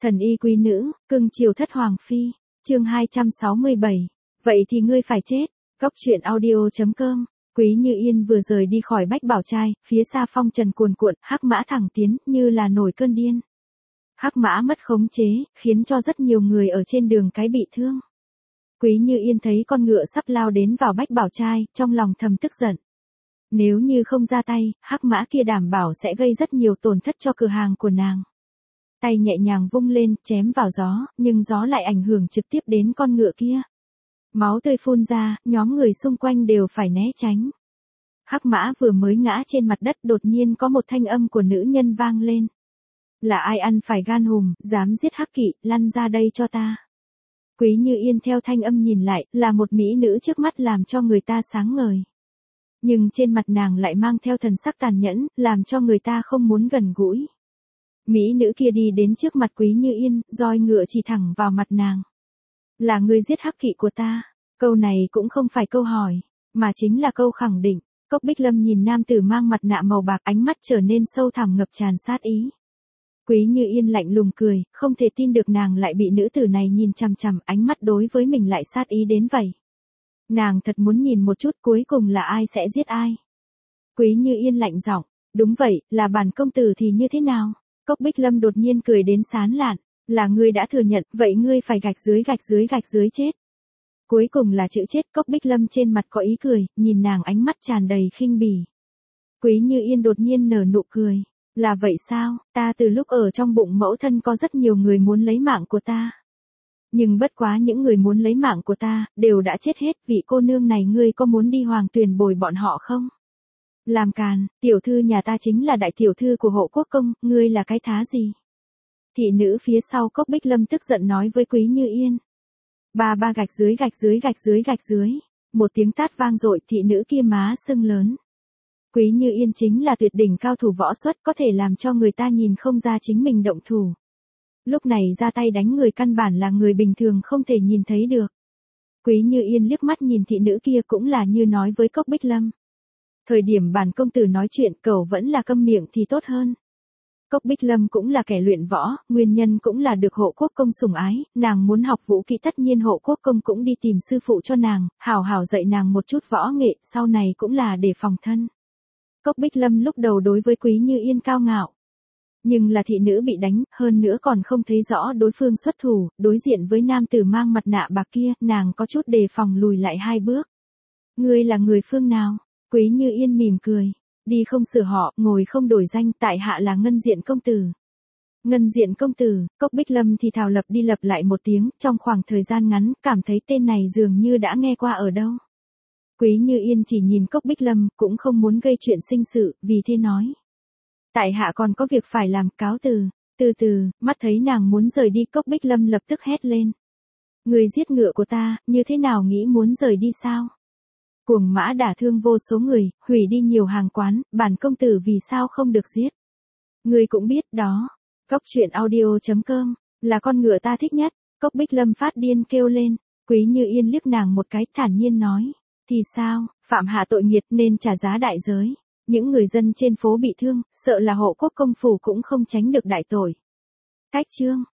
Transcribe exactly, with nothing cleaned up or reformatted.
Thần y quý nữ, cưng chiều thất hoàng phi, chương hai trăm sáu mươi bảy. Vậy thì ngươi phải chết. Cốc truyện audio chấm com. Quý Như Yên vừa rời đi khỏi Bách Bảo Trai, phía xa phong trần cuồn cuộn, hắc mã thẳng tiến, như là nổi cơn điên. Hắc mã mất khống chế, khiến cho rất nhiều người ở trên đường cái bị thương. Quý Như Yên thấy con ngựa sắp lao đến vào Bách Bảo Trai, trong lòng thầm tức giận. Nếu như không ra tay, hắc mã kia đảm bảo sẽ gây rất nhiều tổn thất cho cửa hàng của nàng. Tay nhẹ nhàng vung lên, chém vào gió, nhưng gió lại ảnh hưởng trực tiếp đến con ngựa kia. Máu tươi phun ra, nhóm người xung quanh đều phải né tránh. Hắc mã vừa mới ngã trên mặt đất, đột nhiên có một thanh âm của nữ nhân vang lên. Là ai ăn phải gan hùm, dám giết Hắc Kỵ, lăn ra đây cho ta. Quý Như Yên theo thanh âm nhìn lại, là một mỹ nữ trước mắt làm cho người ta sáng ngời. Nhưng trên mặt nàng lại mang theo thần sắc tàn nhẫn, làm cho người ta không muốn gần gũi. Mỹ nữ kia đi đến trước mặt Quý Như Yên, roi ngựa chỉ thẳng vào mặt nàng. Là ngươi giết Hắc Kỵ của ta. Câu này cũng không phải câu hỏi, mà chính là câu khẳng định. Cốc Bích Lâm nhìn nam tử mang mặt nạ màu bạc, ánh mắt trở nên sâu thẳm ngập tràn sát ý. Quý Như Yên lạnh lùng cười, không thể tin được nàng lại bị nữ tử này nhìn chằm chằm, ánh mắt đối với mình lại sát ý đến vậy. Nàng thật muốn nhìn một chút cuối cùng là ai sẽ giết ai. Quý Như Yên lạnh giọng, đúng vậy, là bản công tử thì như thế nào? Cốc Bích Lâm đột nhiên cười đến sán lạn, là ngươi đã thừa nhận, vậy ngươi phải gạch dưới gạch dưới gạch dưới chết. Cuối cùng là chữ chết. Cốc Bích Lâm trên mặt có ý cười, nhìn nàng ánh mắt tràn đầy khinh bỉ. Quý Như Yên đột nhiên nở nụ cười, là vậy sao, ta từ lúc ở trong bụng mẫu thân có rất nhiều người muốn lấy mạng của ta. Nhưng bất quá những người muốn lấy mạng của ta, đều đã chết hết. Vị cô nương này ngươi có muốn đi Hoàng Tuyền bồi bọn họ không? Làm càn, tiểu thư nhà ta chính là đại tiểu thư của Hộ Quốc Công, ngươi là cái thá gì? Thị nữ phía sau Cốc Bích Lâm tức giận nói với Quý Như Yên. Ba ba gạch dưới gạch dưới gạch dưới gạch dưới. Một tiếng tát vang dội, thị nữ kia má sưng lớn. Quý Như Yên chính là tuyệt đỉnh cao thủ võ xuất, có thể làm cho người ta nhìn không ra chính mình động thủ. Lúc này ra tay đánh người căn bản là người bình thường không thể nhìn thấy được. Quý Như Yên liếc mắt nhìn thị nữ kia cũng là như nói với Cốc Bích Lâm. Thời điểm bản công tử nói chuyện cậu vẫn là câm miệng thì tốt hơn. Cốc Bích Lâm cũng là kẻ luyện võ, nguyên nhân cũng là được Hộ Quốc Công sủng ái, nàng muốn học vũ kỹ tất nhiên Hộ Quốc Công cũng đi tìm sư phụ cho nàng, hảo hảo dạy nàng một chút võ nghệ, sau này cũng là để phòng thân. Cốc Bích Lâm lúc đầu đối với Quý Như Yên cao ngạo. Nhưng là thị nữ bị đánh, hơn nữa còn không thấy rõ đối phương xuất thủ, đối diện với nam tử mang mặt nạ bạc kia, nàng có chút đề phòng lùi lại hai bước. Ngươi là người phương nào? Quý Như Yên mỉm cười. Đi không sửa họ, ngồi không đổi danh, tại hạ là Ngân Diện công tử. Ngân Diện công tử. Cốc Bích Lâm thì thào lập đi lập lại một tiếng, trong khoảng thời gian ngắn, cảm thấy tên này dường như đã nghe qua ở đâu. Quý Như Yên chỉ nhìn Cốc Bích Lâm, cũng không muốn gây chuyện sinh sự, vì thế nói. Tại hạ còn có việc phải làm, cáo từ. Từ từ, mắt thấy nàng muốn rời đi, Cốc Bích Lâm lập tức hét lên. Người giết ngựa của ta, như thế nào nghĩ muốn rời đi sao? Cuồng mã đả thương vô số người, hủy đi nhiều hàng quán, bản công tử vì sao không được giết? Người cũng biết đó. Cốc truyện audio chấm com, là con ngựa ta thích nhất. Cốc Bích Lâm phát điên kêu lên. Quý Như Yên liếc nàng một cái, thản nhiên nói. Thì sao, phạm hạ tội nghiệt nên trả giá đại giới. Những người dân trên phố bị thương, sợ là Hộ Quốc Công phủ cũng không tránh được đại tội. Cách chương.